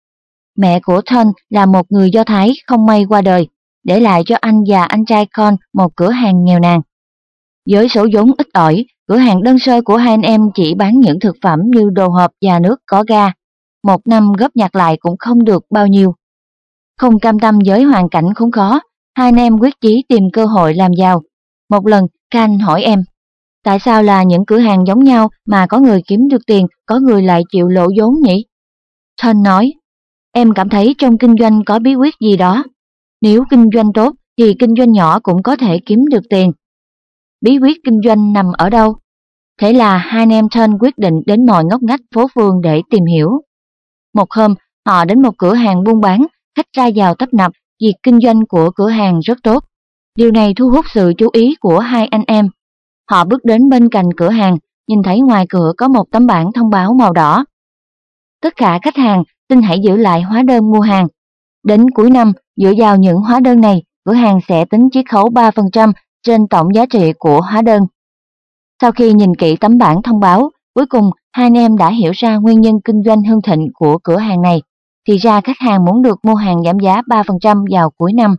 Mẹ của Ton là một người Do Thái không may qua đời, để lại cho anh và anh trai con một cửa hàng nghèo nàn. Với số vốn ít ỏi, cửa hàng đơn sơ của hai anh em chỉ bán những thực phẩm như đồ hộp và nước có ga. Một năm góp nhặt lại cũng không được bao nhiêu. Không cam tâm với hoàn cảnh khốn khó, hai anh em quyết chí tìm cơ hội làm giàu. Một lần, Can hỏi em, tại sao là những cửa hàng giống nhau mà có người kiếm được tiền, có người lại chịu lỗ vốn nhỉ? Ton nói, em cảm thấy trong kinh doanh có bí quyết gì đó. Nếu kinh doanh tốt thì kinh doanh nhỏ cũng có thể kiếm được tiền. Bí quyết kinh doanh nằm ở đâu? Thế là hai anh em Ton quyết định đến mọi ngóc ngách phố phường để tìm hiểu. Một hôm, họ đến một cửa hàng buôn bán, khách ra vào tấp nập, việc kinh doanh của cửa hàng rất tốt. Điều này thu hút sự chú ý của hai anh em. Họ bước đến bên cạnh cửa hàng, nhìn thấy ngoài cửa có một tấm bảng thông báo màu đỏ. Tất cả khách hàng xin hãy giữ lại hóa đơn mua hàng. Đến cuối năm, dựa vào những hóa đơn này, cửa hàng sẽ tính chiết khấu ba phần trăm trên tổng giá trị của hóa đơn. Sau khi nhìn kỹ tấm bảng thông báo, cuối cùng hai anh em đã hiểu ra nguyên nhân kinh doanh hưng thịnh của cửa hàng này. Thì ra khách hàng muốn được mua hàng giảm giá ba phần trăm vào cuối năm.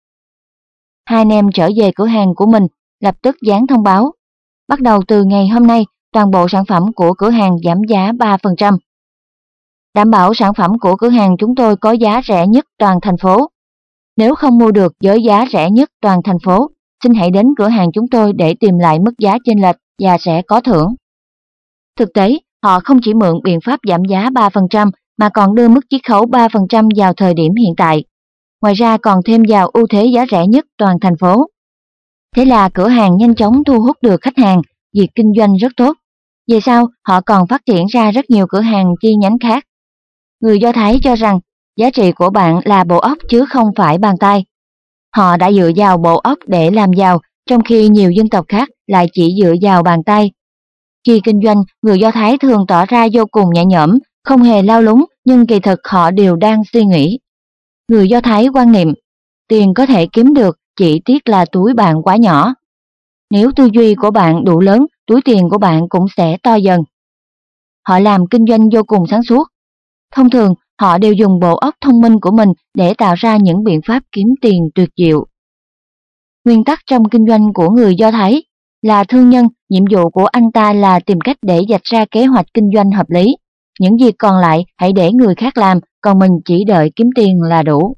Hai anh em trở về cửa hàng của mình, lập tức dán thông báo. Bắt đầu từ ngày hôm nay, toàn bộ sản phẩm của cửa hàng giảm giá ba phần trăm. Đảm bảo sản phẩm của cửa hàng chúng tôi có giá rẻ nhất toàn thành phố. Nếu không mua được với giá rẻ nhất toàn thành phố, xin hãy đến cửa hàng chúng tôi để tìm lại mức giá chênh lệch và sẽ có thưởng. Thực tế, họ không chỉ mượn biện pháp giảm giá ba phần trăm mà còn đưa mức chiết khấu ba phần trăm vào thời điểm hiện tại. Ngoài ra còn thêm vào ưu thế giá rẻ nhất toàn thành phố. Thế là cửa hàng nhanh chóng thu hút được khách hàng, việc kinh doanh rất tốt. Về sau, họ còn phát triển ra rất nhiều cửa hàng chi nhánh khác. Người Do Thái cho rằng giá trị của bạn là bộ óc chứ không phải bàn tay. Họ đã dựa vào bộ óc để làm giàu, trong khi nhiều dân tộc khác lại chỉ dựa vào bàn tay. Khi kinh doanh, người Do Thái thường tỏ ra vô cùng nhẹ nhõm, không hề lao lúng, nhưng kỳ thực họ đều đang suy nghĩ. Người Do Thái quan niệm, tiền có thể kiếm được, chỉ tiếc là túi bạn quá nhỏ. Nếu tư duy của bạn đủ lớn, túi tiền của bạn cũng sẽ to dần. Họ làm kinh doanh vô cùng sáng suốt. Thông thường, họ đều dùng bộ óc thông minh của mình để tạo ra những biện pháp kiếm tiền tuyệt diệu. Nguyên tắc trong kinh doanh của người Do Thái là thương nhân, nhiệm vụ của anh ta là tìm cách để vạch ra kế hoạch kinh doanh hợp lý. Những việc còn lại hãy để người khác làm, còn mình chỉ đợi kiếm tiền là đủ.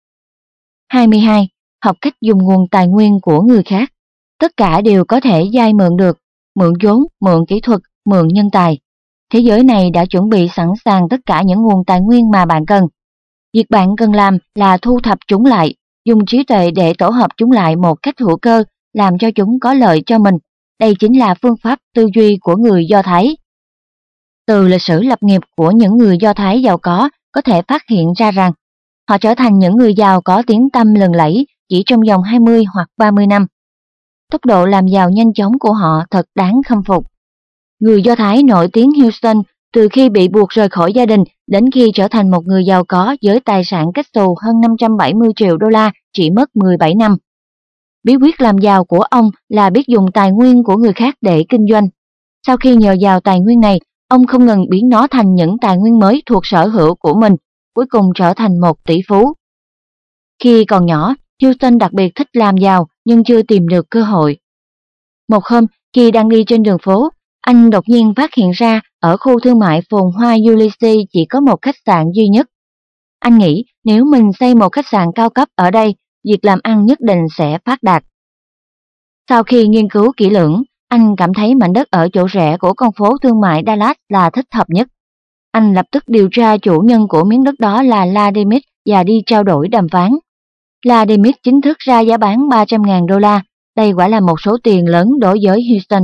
hai mươi hai. Học cách dùng nguồn tài nguyên của người khác. Tất cả đều có thể vay mượn được, mượn vốn, mượn kỹ thuật, mượn nhân tài. Thế giới này đã chuẩn bị sẵn sàng tất cả những nguồn tài nguyên mà bạn cần. Việc bạn cần làm là thu thập chúng lại, dùng trí tuệ để tổ hợp chúng lại một cách hữu cơ, làm cho chúng có lợi cho mình. Đây chính là phương pháp tư duy của người Do Thái. Từ lịch sử lập nghiệp của những người Do Thái giàu có, có thể phát hiện ra rằng họ trở thành những người giàu có tiếng tăm lừng lẫy chỉ trong vòng hai mươi hoặc ba mươi năm. Tốc độ làm giàu nhanh chóng của họ thật đáng khâm phục. Người Do Thái nổi tiếng Houston từ khi bị buộc rời khỏi gia đình đến khi trở thành một người giàu có với tài sản kết xù hơn năm trăm bảy mươi triệu đô la chỉ mất mười bảy năm. Bí quyết làm giàu của ông là biết dùng tài nguyên của người khác để kinh doanh. Sau khi nhờ vào tài nguyên này, ông không ngừng biến nó thành những tài nguyên mới thuộc sở hữu của mình, cuối cùng trở thành một tỷ phú. Khi còn nhỏ, Houston đặc biệt thích làm giàu nhưng chưa tìm được cơ hội. Một hôm, khi đang đi trên đường phố, anh đột nhiên phát hiện ra ở khu thương mại phồn hoa Ulysses chỉ có một khách sạn duy nhất. Anh nghĩ nếu mình xây một khách sạn cao cấp ở đây, việc làm ăn nhất định sẽ phát đạt. Sau khi nghiên cứu kỹ lưỡng, anh cảm thấy mảnh đất ở chỗ rẽ của con phố thương mại Dallas là thích hợp nhất. Anh lập tức điều tra chủ nhân của miếng đất đó là Vladimir và đi trao đổi đàm phán. Vladimir chính thức ra giá bán ba trăm nghìn đô la, đây quả là một số tiền lớn đối với Houston.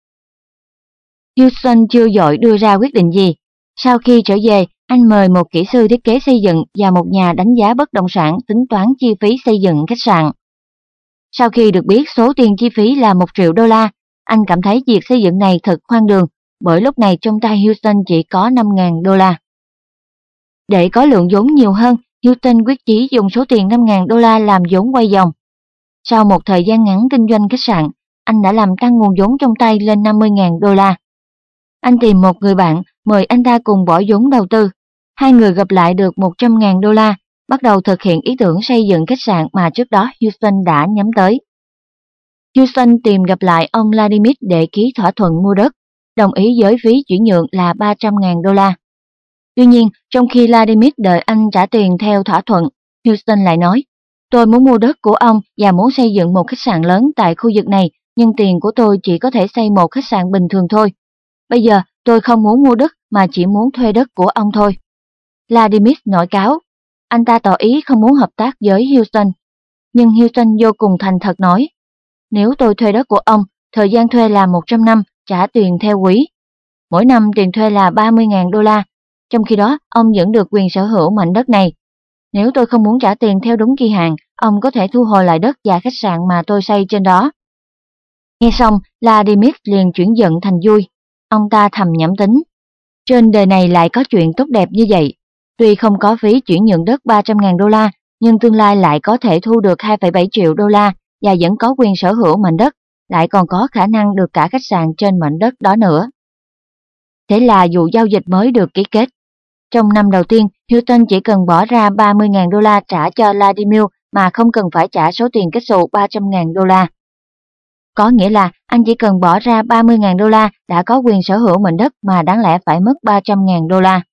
Houston chưa vội đưa ra quyết định gì. Sau khi trở về, anh mời một kỹ sư thiết kế xây dựng và một nhà đánh giá bất động sản tính toán chi phí xây dựng khách sạn. Sau khi được biết số tiền chi phí là một triệu đô la, anh cảm thấy việc xây dựng này thật hoang đường, bởi lúc này trong tay Houston chỉ có năm nghìn đô la. Để có lượng vốn nhiều hơn, Houston quyết chí dùng số tiền năm nghìn đô la làm vốn quay vòng. Sau một thời gian ngắn kinh doanh khách sạn, anh đã làm tăng nguồn vốn trong tay lên năm mươi nghìn đô la. Anh tìm một người bạn, mời anh ta cùng bỏ vốn đầu tư. Hai người gặp lại được một trăm nghìn đô la, bắt đầu thực hiện ý tưởng xây dựng khách sạn mà trước đó Houston đã nhắm tới. Houston tìm gặp lại ông Vladimir để ký thỏa thuận mua đất, đồng ý với phí chuyển nhượng là ba trăm nghìn đô la. Tuy nhiên, trong khi Vladimir đợi anh trả tiền theo thỏa thuận, Houston lại nói, tôi muốn mua đất của ông và muốn xây dựng một khách sạn lớn tại khu vực này, nhưng tiền của tôi chỉ có thể xây một khách sạn bình thường thôi. Bây giờ tôi không muốn mua đất mà chỉ muốn thuê đất của ông thôi. Vladimir nổi cáu, anh ta tỏ ý không muốn hợp tác với Houston. Nhưng Houston vô cùng thành thật nói, nếu tôi thuê đất của ông, thời gian thuê là một trăm năm, trả tiền theo quý. Mỗi năm tiền thuê là ba mươi nghìn đô la, trong khi đó ông vẫn được quyền sở hữu mảnh đất này. Nếu tôi không muốn trả tiền theo đúng kỳ hạn, ông có thể thu hồi lại đất và khách sạn mà tôi xây trên đó. Nghe xong, Vladimir liền chuyển giận thành vui. ông ta thầm nhẩm tính. Trên đời này lại có chuyện tốt đẹp như vậy. Tuy không có phí chuyển nhượng đất ba trăm ngàn đô la, nhưng tương lai lại có thể thu được hai phẩy bảy triệu đô la và vẫn có quyền sở hữu mảnh đất, lại còn có khả năng được cả khách sạn trên mảnh đất đó nữa. Thế là vụ giao dịch mới được ký kết. Trong năm đầu tiên, Hilton chỉ cần bỏ ra ba mươi ngàn đô la trả cho Vladimir mà không cần phải trả số tiền kết xù ba trăm ngàn đô la. Có nghĩa là anh chỉ cần bỏ ra ba mươi ngàn đô la đã có quyền sở hữu mảnh đất mà đáng lẽ phải mất ba trăm ngàn đô la.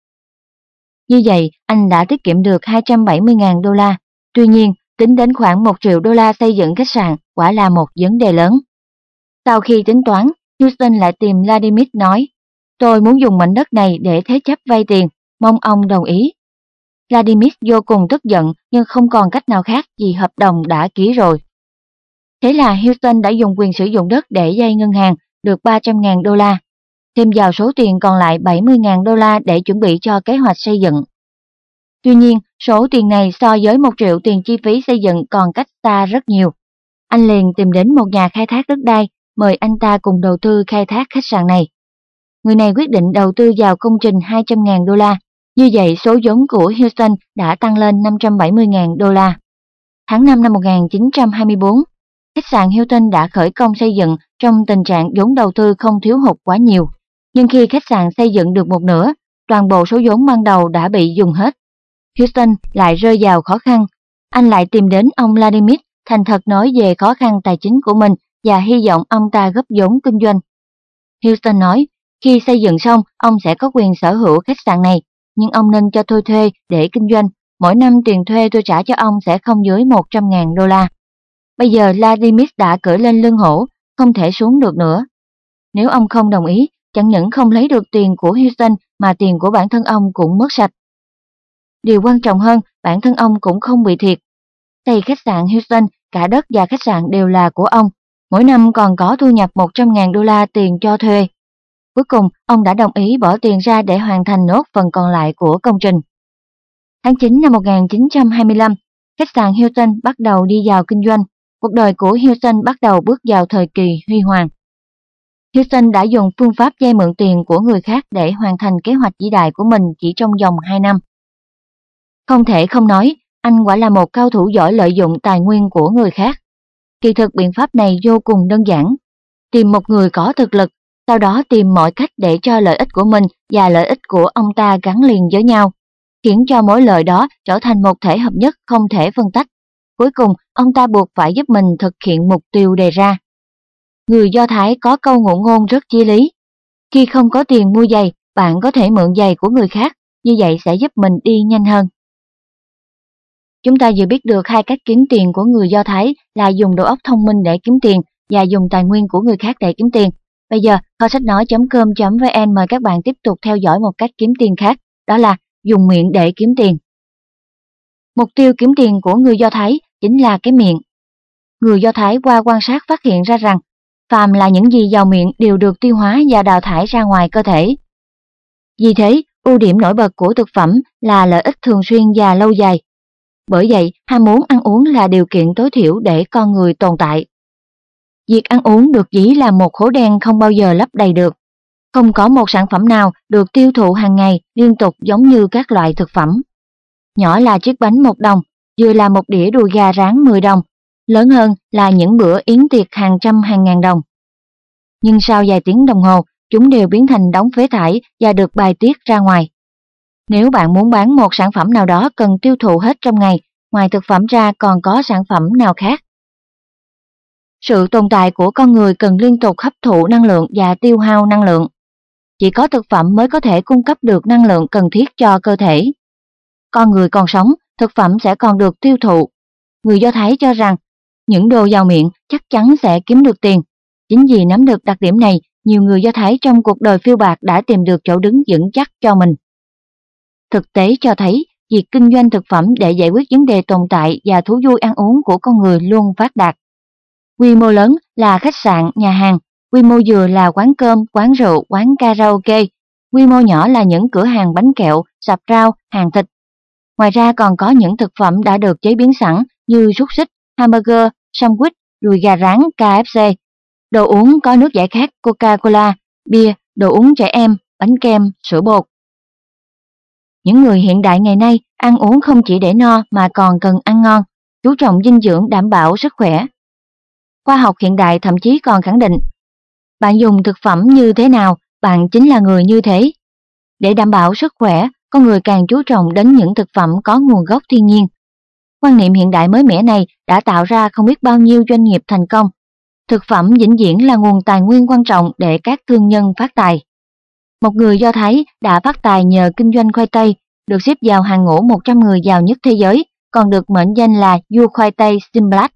Như vậy, anh đã tiết kiệm được hai trăm bảy mươi ngàn đô la. Tuy nhiên, tính đến khoảng một triệu đô la xây dựng khách sạn quả là một vấn đề lớn. Sau khi tính toán, Houston lại tìm Vladimir nói, tôi muốn dùng mảnh đất này để thế chấp vay tiền, mong ông đồng ý. Vladimir vô cùng tức giận nhưng không còn cách nào khác vì hợp đồng đã ký rồi. Thế là Houston đã dùng quyền sử dụng đất để vay ngân hàng được ba trăm ngàn đô la, thêm vào số tiền còn lại bảy mươi ngàn đô la để chuẩn bị cho kế hoạch xây dựng. Tuy nhiên, số tiền này so với một triệu tiền chi phí xây dựng còn cách xa rất nhiều. Anh liền tìm đến một nhà khai thác đất đai, mời anh ta cùng đầu tư khai thác khách sạn này. Người này quyết định đầu tư vào công trình hai trăm ngàn đô la, như vậy số vốn của Houston đã tăng lên năm trăm bảy mươi ngàn đô la. Tháng năm năm một nghìn chín trăm hai mươi tư, khách sạn Hilton đã khởi công xây dựng trong tình trạng vốn đầu tư không thiếu hụt quá nhiều. Nhưng khi khách sạn xây dựng được một nửa, toàn bộ số vốn ban đầu đã bị dùng hết. Houston lại rơi vào khó khăn. Anh lại tìm đến ông Vladimir, thành thật nói về khó khăn tài chính của mình và hy vọng ông ta góp vốn kinh doanh. Houston nói, khi xây dựng xong, ông sẽ có quyền sở hữu khách sạn này, nhưng ông nên cho tôi thuê để kinh doanh. Mỗi năm tiền thuê tôi trả cho ông sẽ không dưới một trăm ngàn đô la. Bây giờ Vladimir đã cưỡi lên lưng hổ, không thể xuống được nữa. Nếu ông không đồng ý, chẳng những không lấy được tiền của Houston mà tiền của bản thân ông cũng mất sạch. Điều quan trọng hơn, bản thân ông cũng không bị thiệt. Xây khách sạn Houston, cả đất và khách sạn đều là của ông. Mỗi năm còn có thu nhập một trăm ngàn đô la tiền cho thuê. Cuối cùng, ông đã đồng ý bỏ tiền ra để hoàn thành nốt phần còn lại của công trình. Tháng chín năm một nghìn chín trăm hai mươi lăm, khách sạn Hilton bắt đầu đi vào kinh doanh. Cuộc đời của Hilton bắt đầu bước vào thời kỳ huy hoàng. Hilton đã dùng phương pháp vay mượn tiền của người khác để hoàn thành kế hoạch vĩ đại của mình chỉ trong vòng hai năm. Không thể không nói, anh quả là một cao thủ giỏi lợi dụng tài nguyên của người khác. Kỳ thực biện pháp này vô cùng đơn giản. Tìm một người có thực lực, sau đó tìm mọi cách để cho lợi ích của mình và lợi ích của ông ta gắn liền với nhau, khiến cho mối lợi đó trở thành một thể hợp nhất không thể phân tách. Cuối cùng, ông ta buộc phải giúp mình thực hiện mục tiêu đề ra. Người Do Thái có câu ngụ ngôn rất chí lý. Khi không có tiền mua giày, bạn có thể mượn giày của người khác, như vậy sẽ giúp mình đi nhanh hơn. Chúng ta vừa biết được hai cách kiếm tiền của người Do Thái là dùng đầu óc thông minh để kiếm tiền và dùng tài nguyên của người khác để kiếm tiền. Bây giờ, kho sách nói chấm com chấm vn mời các bạn tiếp tục theo dõi một cách kiếm tiền khác, đó là dùng miệng để kiếm tiền. Mục tiêu kiếm tiền của người Do Thái chính là cái miệng. Người Do Thái qua quan sát phát hiện ra rằng, phàm là những gì vào miệng đều được tiêu hóa và đào thải ra ngoài cơ thể. Vì thế, ưu điểm nổi bật của thực phẩm là lợi ích thường xuyên và lâu dài. Bởi vậy, ham muốn ăn uống là điều kiện tối thiểu để con người tồn tại. Việc ăn uống được ví là một hố đen không bao giờ lấp đầy được. Không có một sản phẩm nào được tiêu thụ hàng ngày liên tục giống như các loại thực phẩm. Nhỏ là chiếc bánh một đồng, vừa là một đĩa đùi gà rán mười đồng, lớn hơn là những bữa yến tiệc hàng trăm hàng ngàn đồng. Nhưng sau vài tiếng đồng hồ, chúng đều biến thành đống phế thải và được bài tiết ra ngoài. Nếu bạn muốn bán một sản phẩm nào đó cần tiêu thụ hết trong ngày, ngoài thực phẩm ra còn có sản phẩm nào khác? Sự tồn tại của con người cần liên tục hấp thụ năng lượng và tiêu hao năng lượng. Chỉ có thực phẩm mới có thể cung cấp được năng lượng cần thiết cho cơ thể. Con người còn sống, thực phẩm sẽ còn được tiêu thụ. Người Do Thái cho rằng, những đồ vào miệng chắc chắn sẽ kiếm được tiền. Chính vì nắm được đặc điểm này, nhiều người Do Thái trong cuộc đời phiêu bạt đã tìm được chỗ đứng vững chắc cho mình. Thực tế cho thấy, việc kinh doanh thực phẩm để giải quyết vấn đề tồn tại và thú vui ăn uống của con người luôn phát đạt. Quy mô lớn là khách sạn, nhà hàng, quy mô vừa là quán cơm, quán rượu, quán karaoke, quy mô nhỏ là những cửa hàng bánh kẹo, sạp rau, hàng thịt. Ngoài ra còn có những thực phẩm đã được chế biến sẵn như xúc xích, hamburger, sandwich, đùi gà rán, ca ép xê. Đồ uống có nước giải khát, Coca-Cola, bia, đồ uống trẻ em, bánh kem, sữa bột. Những người hiện đại ngày nay ăn uống không chỉ để no mà còn cần ăn ngon, chú trọng dinh dưỡng đảm bảo sức khỏe. Khoa học hiện đại thậm chí còn khẳng định, bạn dùng thực phẩm như thế nào, bạn chính là người như thế. Để đảm bảo sức khỏe, con người càng chú trọng đến những thực phẩm có nguồn gốc thiên nhiên. Quan niệm hiện đại mới mẻ này đã tạo ra không biết bao nhiêu doanh nghiệp thành công. Thực phẩm vĩnh viễn là nguồn tài nguyên quan trọng để các thương nhân phát tài. Một người Do Thái đã phát tài nhờ kinh doanh khoai tây, được xếp vào hàng ngũ một trăm người giàu nhất thế giới, còn được mệnh danh là vua khoai tây Simlat.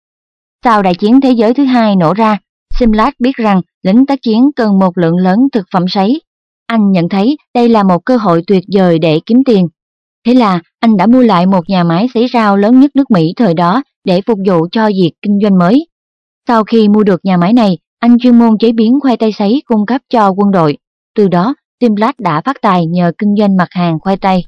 Sau đại chiến thế giới thứ hai nổ ra, Simlat biết rằng lính tác chiến cần một lượng lớn thực phẩm sấy. Anh nhận thấy đây là một cơ hội tuyệt vời để kiếm tiền. Thế là anh đã mua lại một nhà máy sấy rau lớn nhất nước Mỹ thời đó để phục vụ cho việc kinh doanh mới. Sau khi mua được nhà máy này, anh chuyên môn chế biến khoai tây sấy cung cấp cho quân đội. Từ đó, Simlat đã phát tài nhờ kinh doanh mặt hàng khoai tây.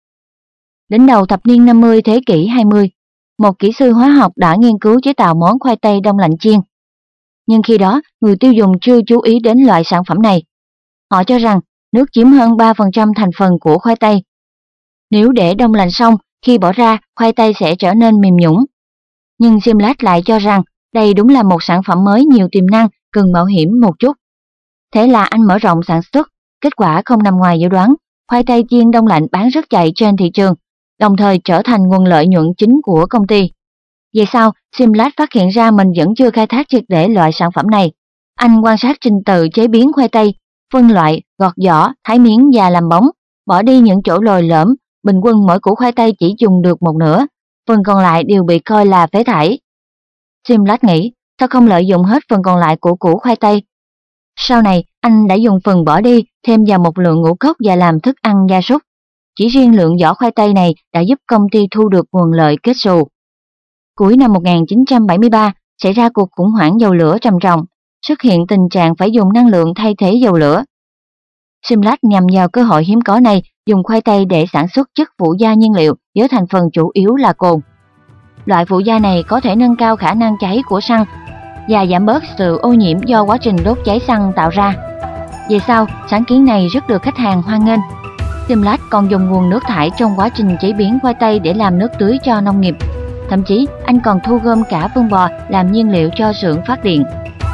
Đến đầu thập niên năm mươi thế kỷ hai mươi, một kỹ sư hóa học đã nghiên cứu chế tạo món khoai tây đông lạnh chiên. Nhưng khi đó, người tiêu dùng chưa chú ý đến loại sản phẩm này. Họ cho rằng nước chiếm hơn ba phần trăm thành phần của khoai tây. Nếu để đông lạnh xong, khi bỏ ra, khoai tây sẽ trở nên mềm nhũn. Nhưng Simlat lại cho rằng đây đúng là một sản phẩm mới nhiều tiềm năng, cần mạo hiểm một chút. Thế là anh mở rộng sản xuất, kết quả không nằm ngoài dự đoán, khoai tây chiên đông lạnh bán rất chạy trên thị trường, đồng thời trở thành nguồn lợi nhuận chính của công ty. Về sau, Simlat phát hiện ra mình vẫn chưa khai thác triệt để loại sản phẩm này. Anh quan sát trình tự chế biến khoai tây, phân loại, gọt vỏ, thái miếng và làm bóng, bỏ đi những chỗ lồi lõm, bình quân mỗi củ khoai tây chỉ dùng được một nửa, phần còn lại đều bị coi là phế thải. Simlat nghĩ, sao không lợi dụng hết phần còn lại của củ khoai tây? Sau này, anh đã dùng phần bỏ đi, thêm vào một lượng ngũ cốc và làm thức ăn gia súc. Chỉ riêng lượng vỏ khoai tây này đã giúp công ty thu được nguồn lợi kết xù. Cuối năm một nghìn chín trăm bảy mươi ba, xảy ra cuộc khủng hoảng dầu lửa trầm trọng, xuất hiện tình trạng phải dùng năng lượng thay thế dầu lửa. Simlat nhằm vào cơ hội hiếm có này, dùng khoai tây để sản xuất chất phụ gia nhiên liệu với thành phần chủ yếu là cồn. Loại phụ gia này có thể nâng cao khả năng cháy của xăng và giảm bớt sự ô nhiễm do quá trình đốt cháy xăng tạo ra. Về sau, sáng kiến này rất được khách hàng hoan nghênh. Simlat còn dùng nguồn nước thải trong quá trình chế biến khoai tây để làm nước tưới cho nông nghiệp. Thậm chí, anh còn thu gom cả phân bò làm nhiên liệu cho xưởng phát điện.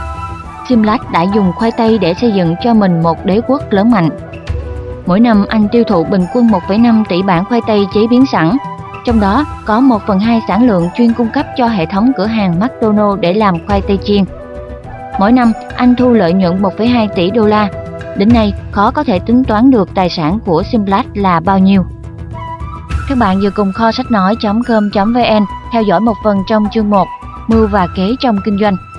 Simlat đã dùng khoai tây để xây dựng cho mình một đế quốc lớn mạnh. Mỗi năm anh tiêu thụ bình quân một phẩy năm tỷ bản khoai tây chế biến sẵn, trong đó có một phần hai sản lượng chuyên cung cấp cho hệ thống cửa hàng McDonald's để làm khoai tây chiên. Mỗi năm, anh thu lợi nhuận một phẩy hai tỷ đô la. Đến nay, khó có thể tính toán được tài sản của Simlat là bao nhiêu. Các bạn vừa cùng kho sách nói chấm com chấm vn theo dõi một phần trong chương một Mưu và kế trong kinh doanh.